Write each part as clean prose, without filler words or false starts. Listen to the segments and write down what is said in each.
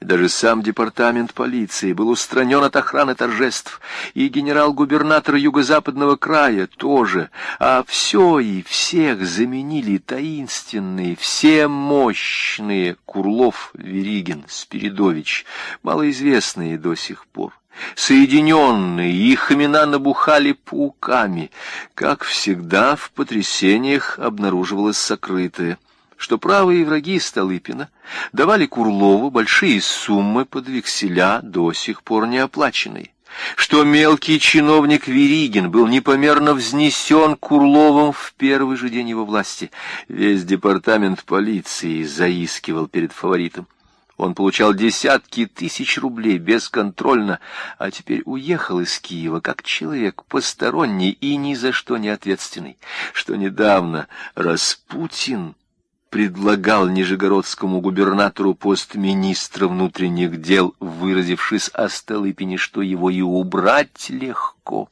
И даже сам департамент полиции был устранен от охраны торжеств, и генерал-губернатор юго-западного края тоже, а все и всех заменили таинственные, все мощные Курлов, Веригин, Спиридович, малоизвестные до сих пор. Соединенные, их имена набухали пауками. Как всегда, в потрясениях обнаруживалось сокрытое, что правые враги Столыпина давали Курлову большие суммы под векселя, до сих пор не оплаченные, что мелкий чиновник Веригин был непомерно взнесен Курловым в первый же день его власти. Весь департамент полиции заискивал перед фаворитом. Он получал десятки тысяч рублей бесконтрольно, а теперь уехал из Киева как человек посторонний и ни за что не ответственный, что недавно Распутин предлагал нижегородскому губернатору пост министра внутренних дел, выразившись о Столыпине, что его и убрать легко.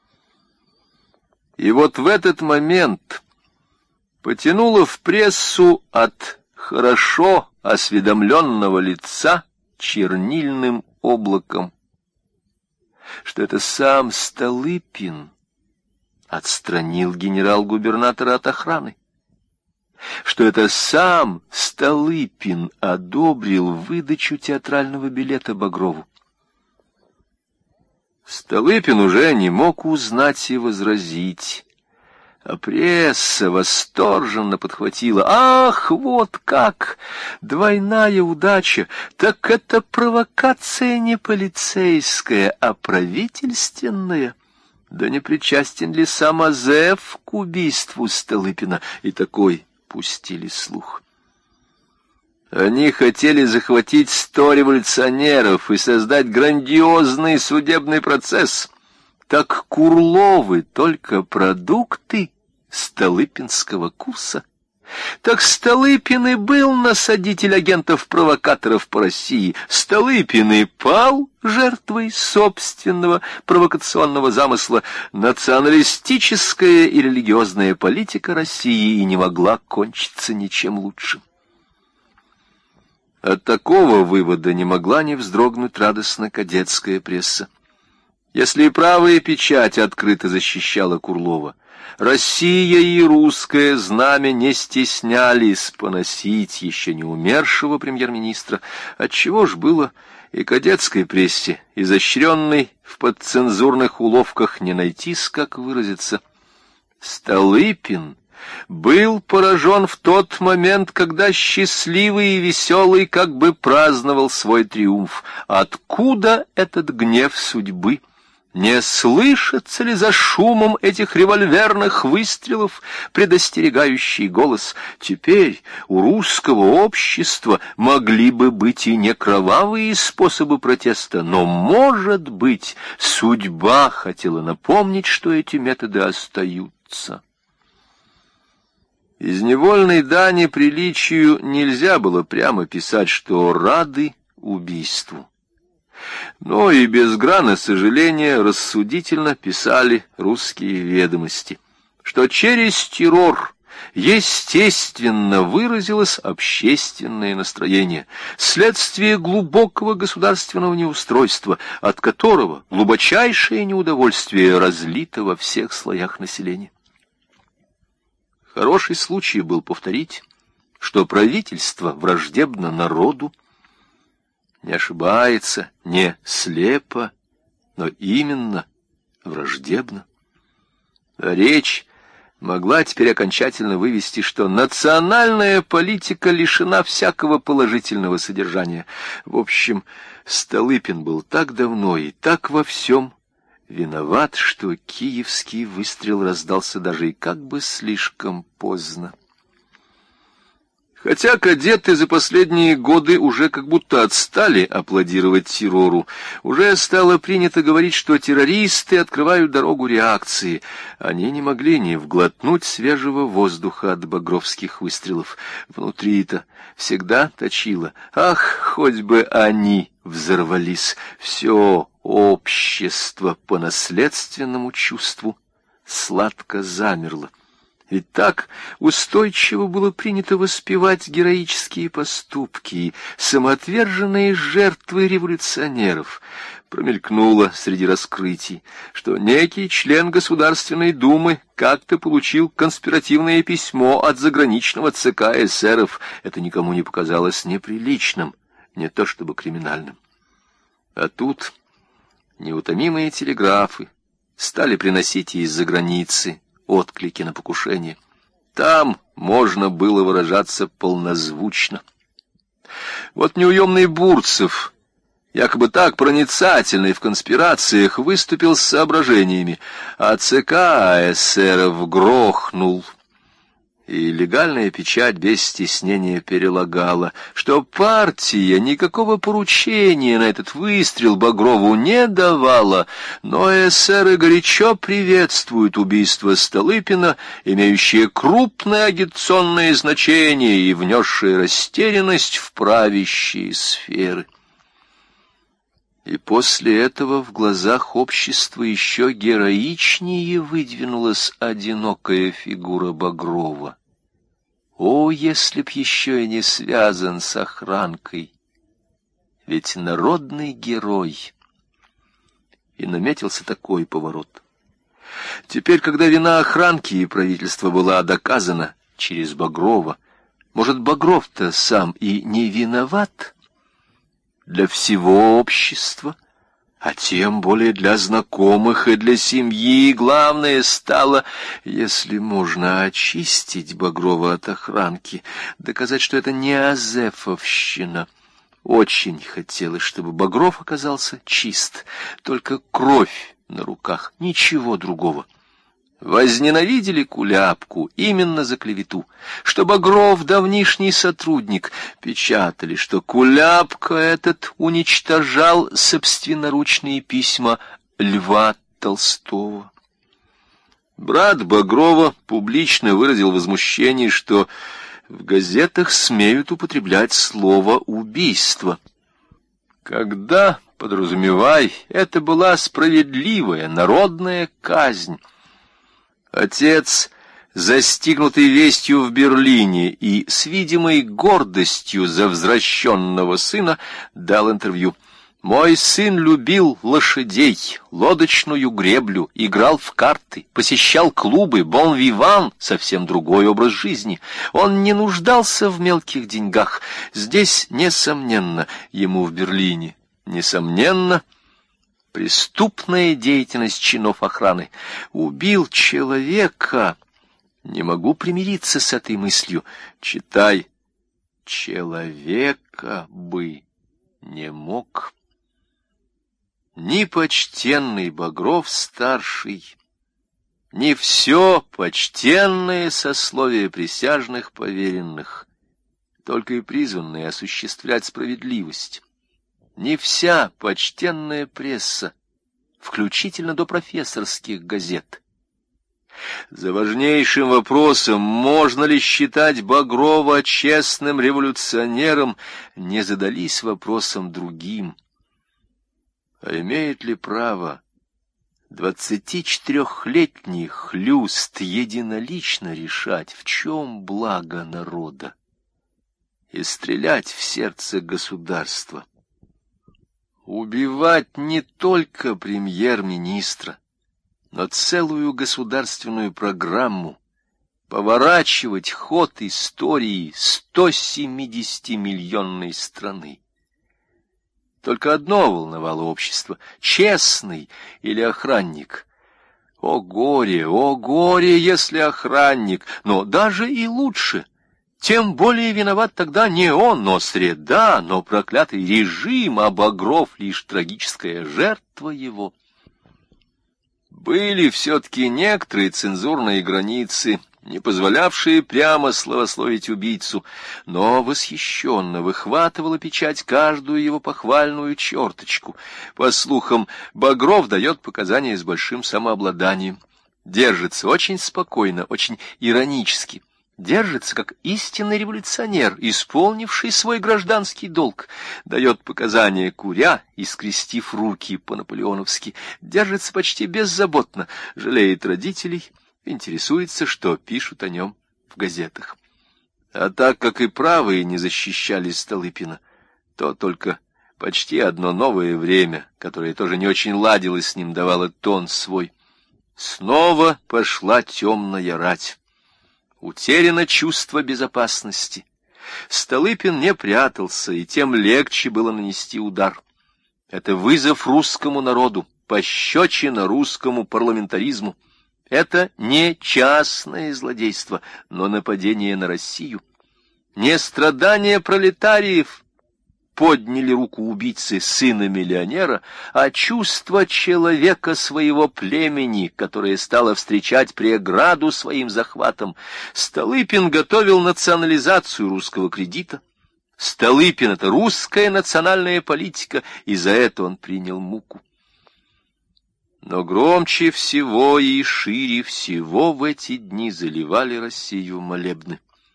И вот в этот момент потянуло в прессу от хорошо осведомленного лица чернильным облаком, что это сам Столыпин отстранил генерал-губернатора от охраны, что это сам Столыпин одобрил выдачу театрального билета Багрову. Столыпин уже не мог узнать и возразить, а пресса восторженно подхватила: «Ах, вот как! Двойная удача! Так это провокация не полицейская, а правительственная! Да не причастен ли сам Азеф к убийству Столыпина?» И такой пустили слух. Они хотели захватить 100 революционеров и создать грандиозный судебный процесс. Так Курловы только продукты столыпинского курса. Так Столыпин и был насадитель агентов-провокаторов по России. Столыпин и пал жертвой собственного провокационного замысла. Националистическая и религиозная политика России и не могла кончиться ничем лучшим. От такого вывода не могла не вздрогнуть радостно кадетская пресса. Если и правая печать открыто защищала Курлова, Россия и русское знамя не стеснялись поносить еще не умершего премьер-министра, отчего ж было и кадетской прессе, изощренной в подцензурных уловках, не найтись, как выразиться. Столыпин был поражен в тот момент, когда счастливый и веселый как бы праздновал свой триумф. Откуда этот гнев судьбы? Не слышится ли за шумом этих револьверных выстрелов предостерегающий голос? Теперь у русского общества могли бы быть и не кровавые способы протеста, но, может быть, судьба хотела напомнить, что эти методы остаются. Из невольной дани приличию нельзя было прямо писать, что рады убийству. Но и без грана сожаления рассудительно писали русские ведомости, что через террор естественно выразилось общественное настроение, следствие глубокого государственного неустройства, от которого глубочайшее неудовольствие разлито во всех слоях населения. Хороший случай был повторить, что правительство враждебно народу, не ошибается, не слепо, но именно враждебно. А речь могла теперь окончательно вывести, что национальная политика лишена всякого положительного содержания. В общем, Столыпин был так давно и так во всем виноват, что киевский выстрел раздался даже и как бы слишком поздно. Хотя кадеты за последние годы уже как будто отстали аплодировать террору, уже стало принято говорить, что террористы открывают дорогу реакции. Они не могли не вглотнуть свежего воздуха от багровских выстрелов. Внутри-то всегда точило: ах, хоть бы они взорвались. Все общество по наследственному чувству сладко замерло. Ведь так устойчиво было принято воспевать героические поступки и самоотверженные жертвы революционеров. Промелькнуло среди раскрытий, что некий член Государственной Думы как-то получил конспиративное письмо от заграничного ЦК эсеров. Это никому не показалось неприличным, не то чтобы криминальным. А тут неутомимые телеграфы стали приносить из-за границы отклики на покушение. Там можно было выражаться полнозвучно. Вот неуемный Бурцев, якобы так проницательный в конспирациях, выступил с соображениями, а ЦК эсеров грохнул. И легальная печать без стеснения перелагала, что партия никакого поручения на этот выстрел Багрову не давала, но эсеры горячо приветствуют убийство Столыпина, имеющее крупное агитационное значение и внесшее растерянность в правящие сферы. И после этого в глазах общества еще героичнее выдвинулась одинокая фигура Багрова. О, если б еще и не связан с охранкой! Ведь народный герой. И наметился такой поворот. Теперь, когда вина охранки и правительства была доказана через Багрова, может, Багров-то сам и не виноват? Для всего общества, а тем более для знакомых и для семьи, главное стало, если можно, очистить Багрова от охранки, доказать, что это не азефовщина. Очень хотелось, чтобы Багров оказался чист, только кровь на руках, ничего другого. Возненавидели Куляпку именно за клевету, что Багров, давнишний сотрудник, печатали, что Куляпка этот уничтожал собственноручные письма Льва Толстого. Брат Багрова публично выразил возмущение, что в газетах смеют употреблять слово «убийство». Когда, подразумевай, это была справедливая народная казнь. Отец, застигнутый вестью в Берлине и с видимой гордостью за возвращенного сына, дал интервью. «Мой сын любил лошадей, лодочную греблю, играл в карты, посещал клубы, бон-виван, совсем другой образ жизни. Он не нуждался в мелких деньгах. Здесь, несомненно, ему в Берлине, несомненно, преступная деятельность чинов охраны. Убил человека. Не могу примириться с этой мыслью. Читай. Человека бы не мог. Ни почтенный Багров-старший, ни все почтенное сословие присяжных поверенных, только и призванные осуществлять справедливость, ни вся почтенная пресса, включительно до профессорских газет. За важнейшим вопросом, можно ли считать Багрова честным революционером, не задались вопросом другим. А имеет ли право 24-летний хлюст единолично решать, в чем благо народа, и стрелять в сердце государства? Убивать не только премьер-министра, но целую государственную программу, поворачивать ход истории 170-миллионной страны. Только одно волновало общество — честный или охранник. О горе, если охранник, но даже и лучше. Тем более виноват тогда не он, но среда, но проклятый режим, а Багров — лишь трагическая жертва его. Были все-таки некоторые цензурные границы, не позволявшие прямо славословить убийцу, но восхищенно выхватывала печать каждую его похвальную черточку. По слухам, Багров дает показания с большим самообладанием, держится очень спокойно, очень иронически. Держится, как истинный революционер, исполнивший свой гражданский долг, дает показания куря и скрестив руки по-наполеоновски, держится почти беззаботно, жалеет родителей, интересуется, что пишут о нем в газетах. А так как и правые не защищали Столыпина, то только почти одно «Новое время», которое тоже не очень ладило с ним, давало тон свой. Снова пошла темная рать. Утеряно чувство безопасности. Столыпин не прятался, и тем легче было нанести удар. Это вызов русскому народу, пощечина русскому парламентаризму. Это не частное злодейство, но нападение на Россию. Не страдания пролетариев подняли руку убийцы сына миллионера, а чувство человека своего племени, которое стало встречать преграду своим захватом. Столыпин готовил национализацию русского кредита. Столыпин — это русская национальная политика, и за это он принял муку. Но громче всего и шире всего в эти дни заливали Россию молебны.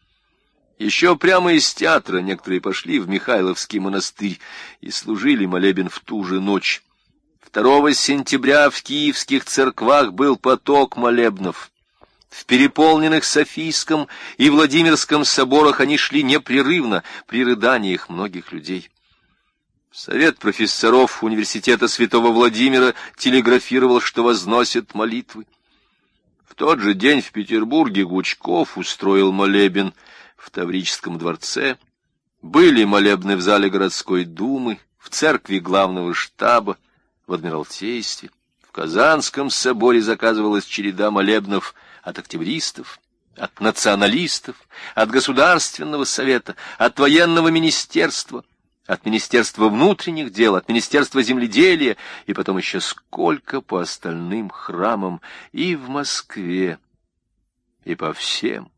Еще прямо из театра некоторые пошли в Михайловский монастырь и служили молебен в ту же ночь. 2 сентября в киевских церквах был поток молебнов. В переполненных Софийском и Владимирском соборах они шли непрерывно при рыданиях многих людей. Совет профессоров университета Святого Владимира телеграфировал, что возносят молитвы. В тот же день в Петербурге Гучков устроил молебен в Таврическом дворце. Были молебны в зале городской думы, в церкви главного штаба, в Адмиралтействе. В Казанском соборе заказывалась череда молебнов от октябристов, от националистов, от Государственного совета, от военного министерства, от Министерства внутренних дел, от Министерства земледелия, и потом еще сколько по остальным храмам и в Москве, и по всем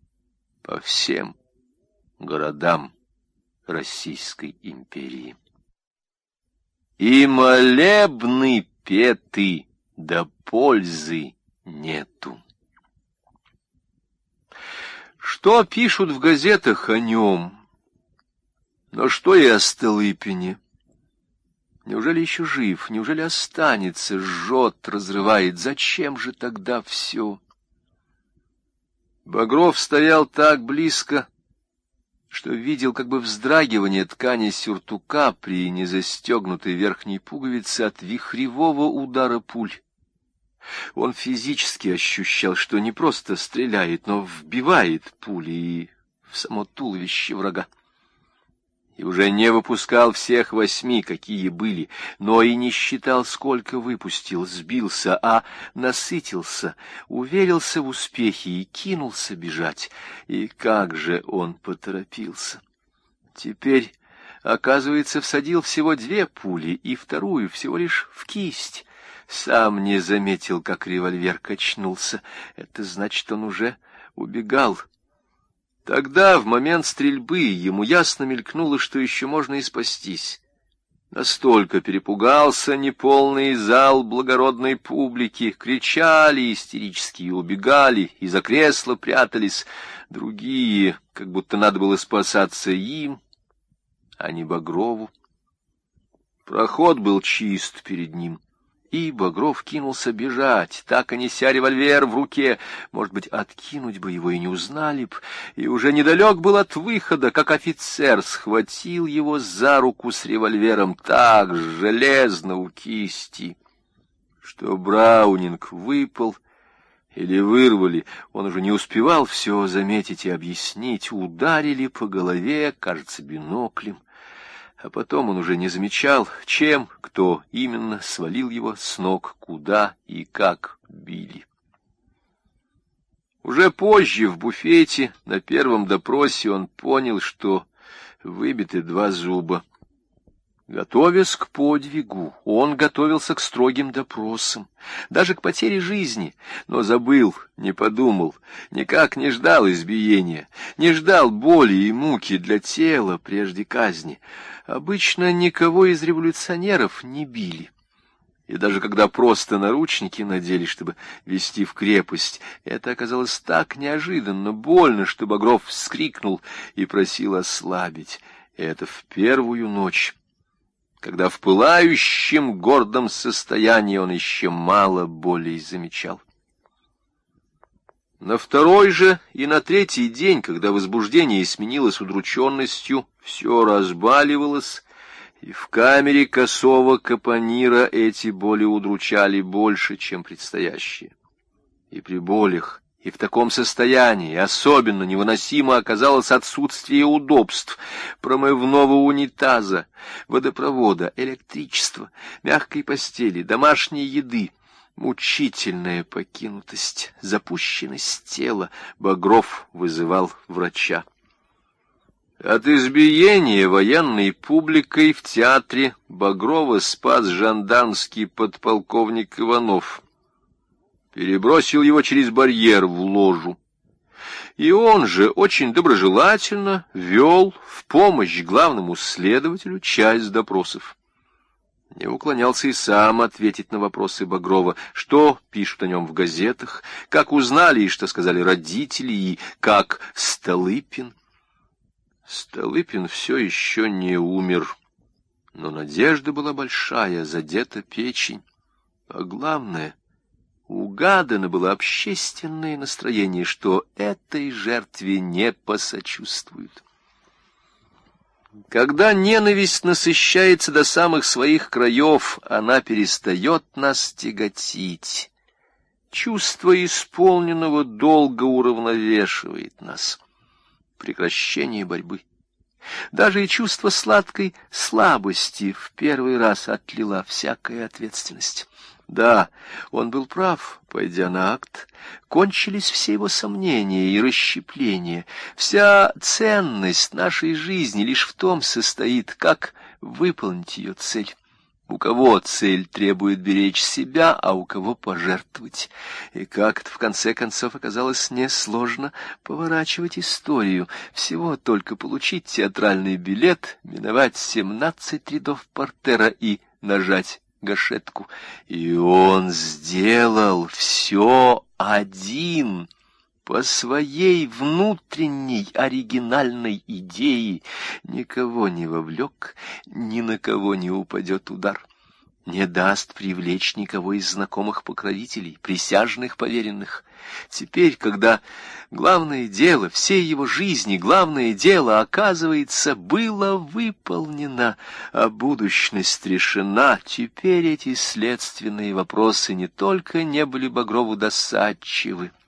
городам Российской империи. И молебны петы, да пользы нету. Что пишут в газетах о нем? Но что и о Столыпине? Неужели еще жив? Неужели останется? Жжет, разрывает. Зачем же тогда все? Багров стоял так близко, что видел как бы вздрагивание ткани сюртука при незастегнутой верхней пуговице от вихревого удара пуль. Он физически ощущал, что не просто стреляет, но вбивает пули и в само туловище врага. И уже не выпускал всех 8, какие были, но и не считал, сколько выпустил, сбился, а насытился, уверился в успехе и кинулся бежать. И как же он поторопился! Теперь, оказывается, всадил всего 2 пули, и вторую всего лишь в кисть. Сам не заметил, как револьвер качнулся. Это значит, он уже убегал. Тогда, в момент стрельбы, ему ясно мелькнуло, что еще можно и спастись. Настолько перепугался неполный зал благородной публики, кричали истерически и убегали, и за кресла прятались. Другие, как будто надо было спасаться им, а не Багрову. Проход был чист перед ним. И Багров кинулся бежать, так и неся револьвер в руке. Может быть, откинуть бы его и не узнали б. И уже недалек был от выхода, как офицер схватил его за руку с револьвером так железно у кисти, что Браунинг выпал или вырвали. Он уже не успевал все заметить и объяснить. Ударили по голове, кажется, биноклем. А потом он уже не замечал, чем, кто именно свалил его с ног, куда и как били. Уже позже в буфете на первом допросе он понял, что выбиты 2 зуба. Готовясь к подвигу, он готовился к строгим допросам, даже к потере жизни, но забыл, не подумал, никак не ждал избиения, не ждал боли и муки для тела прежде казни. Обычно никого из революционеров не били. И даже когда просто наручники надели, чтобы везти в крепость, это оказалось так неожиданно, больно, что Багров вскрикнул и просил ослабить. Это в первую ночь, когда в пылающем гордом состоянии он еще мало болей замечал. На второй же и на третий день, когда возбуждение сменилось удрученностью, все разбаливалось, и в камере косого капонира эти боли удручали больше, чем предстоящие. И при болях, и в таком состоянии особенно невыносимо оказалось отсутствие удобств: промывного унитаза, водопровода, электричества, мягкой постели, домашней еды. Мучительная покинутость, запущенность тела. Багров вызывал врача. От избиения военной публикой в театре Багрова спас жандармский подполковник Иванов. Перебросил его через барьер в ложу. И он же очень доброжелательно вел в помощь главному следователю часть допросов. Не уклонялся и сам ответить на вопросы Багрова, что пишут о нем в газетах, как узнали и что сказали родители, и как Столыпин. Столыпин все еще не умер, но надежда была большая, задета печень. А главное, угадано было общественное настроение, что этой жертве не посочувствуют. Когда ненависть насыщается до самых своих краев, она перестает нас тяготить. Чувство исполненного долга уравновешивает нас. Прекращение борьбы. Даже и чувство сладкой слабости в первый раз отлила всякая ответственность. Да, он был прав, пойдя на акт. Кончились все его сомнения и расщепления. Вся ценность нашей жизни лишь в том состоит, как выполнить ее цель. У кого цель требует беречь себя, а у кого пожертвовать. И как-то в конце концов оказалось несложно поворачивать историю. Всего только получить театральный билет, миновать 17 рядов портера и нажать гашетку. И он сделал все один, по своей внутренней оригинальной идее. Никого не вовлек, ни на кого не упадет удар. Не даст привлечь никого из знакомых покровителей, присяжных поверенных. Теперь, когда главное дело всей его жизни, главное дело, оказывается, было выполнено, а будущность решена, теперь эти следственные вопросы не только не были Багрову досадчивы,